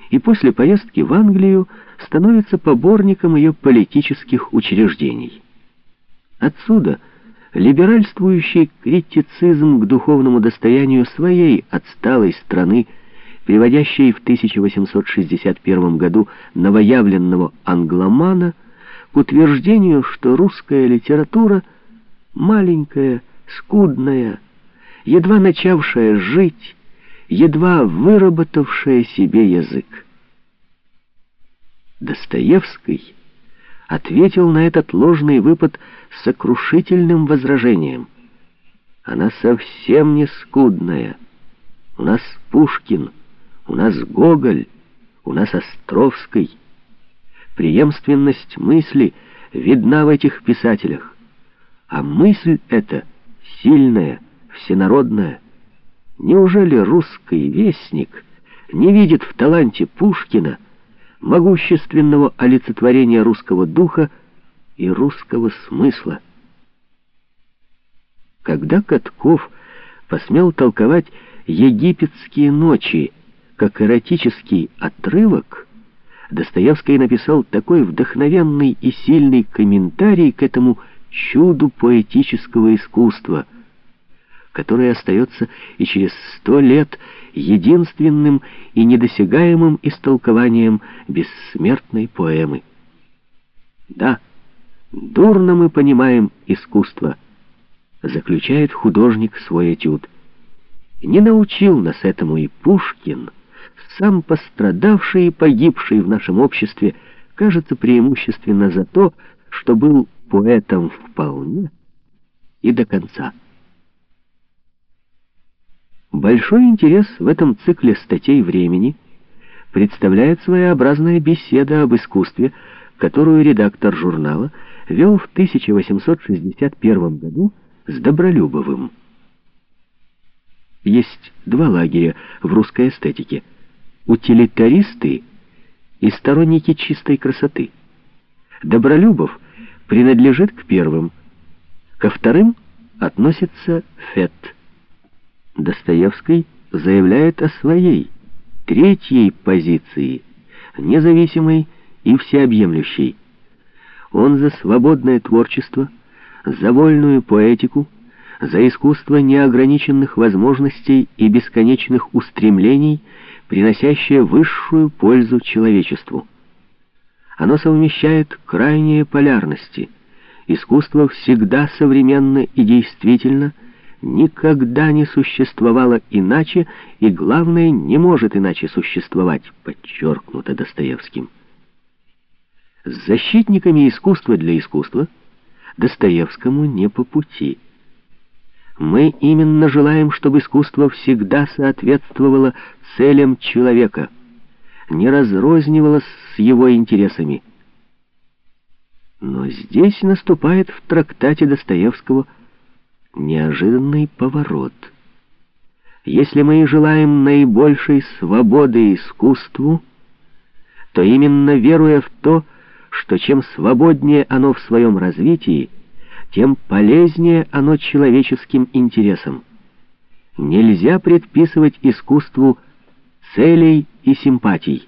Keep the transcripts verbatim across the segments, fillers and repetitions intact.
и после поездки в Англию становится поборником ее политических учреждений. Отсюда либеральствующий критицизм к духовному достоянию своей отсталой страны, приводящей в тысяча восемьсот шестьдесят первом году новоявленного англомана к утверждению, что русская литература маленькая, скудная, едва начавшая жить, едва выработавшая себе язык. Достоевский ответил на этот ложный выпад сокрушительным возражением. Она совсем не скудная. У нас Пушкин, у нас Гоголь, у нас Островский. Преемственность мысли видна в этих писателях. А мысль эта сильная, всенародная. Неужели русский вестник не видит в таланте Пушкина могущественного олицетворения русского духа и русского смысла? Когда Катков посмел толковать «Египетские ночи» как эротический отрывок, Достоевский написал такой вдохновенный и сильный комментарий к этому чуду поэтического искусства, который остается и через сто лет единственным и недосягаемым истолкованием бессмертной поэмы. Да, дурно мы понимаем искусство, заключает художник свой этюд. Не научил нас этому и Пушкин, сам пострадавший и погибший в нашем обществе, кажется, преимущественно за то, что был поэтом вполне и до конца. Большой интерес в этом цикле статей «Времени» представляет своеобразная беседа об искусстве, которую редактор журнала вел в тысяча восемьсот шестьдесят первом году с Добролюбовым. Есть два лагеря в русской эстетике: утилитаристы и сторонники чистой красоты. Добролюбов принадлежит к первым, ко вторым относится Фет. Достоевский заявляет о своей, третьей позиции, независимой и всеобъемлющей. Он за свободное творчество, за вольную поэтику, за искусство неограниченных возможностей и бесконечных устремлений, приносящее высшую пользу человечеству. Оно совмещает крайние полярности. Искусство всегда современно и действительно, никогда не существовало иначе и, главное, не может иначе существовать, подчеркнуто Достоевским. С защитниками искусства для искусства Достоевскому не по пути. Мы именно желаем, чтобы искусство всегда соответствовало целям человека, не разрознивалось с его интересами. Но здесь наступает в трактате Достоевского неожиданный поворот. Если мы и желаем наибольшей свободы искусству, то именно веруя в то, что чем свободнее оно в своем развитии, тем полезнее оно человеческим интересам. Нельзя предписывать искусству целей и симпатий.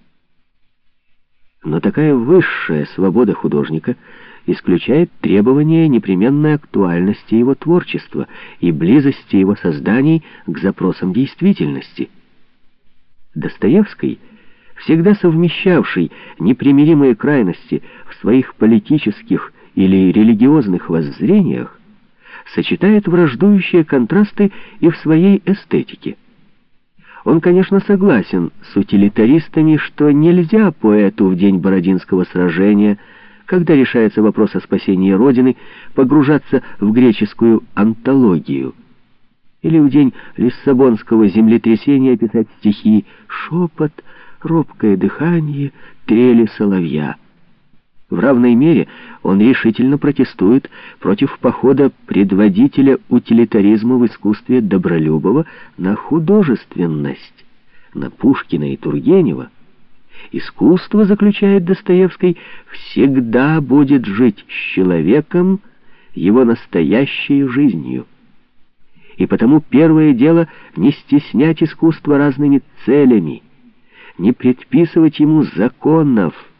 Но такая высшая свобода художника исключает требования непременной актуальности его творчества и близости его созданий к запросам действительности. Достоевский, всегда совмещавший непримиримые крайности в своих политических или религиозных воззрениях, сочетает враждующие контрасты и в своей эстетике. Он, конечно, согласен с утилитаристами, что нельзя поэту в день Бородинского сражения, когда решается вопрос о спасении Родины, погружаться в греческую антологию, или в день Лиссабонского землетрясения писать стихи «Шепот, робкое дыхание, трели соловья». В равной мере он решительно протестует против похода предводителя утилитаризма в искусстве Добролюбова на художественность, на Пушкина и Тургенева. Искусство, заключает Достоевский, всегда будет жить с человеком его настоящей жизнью. И потому первое дело не стеснять искусство разными целями, не предписывать ему законов,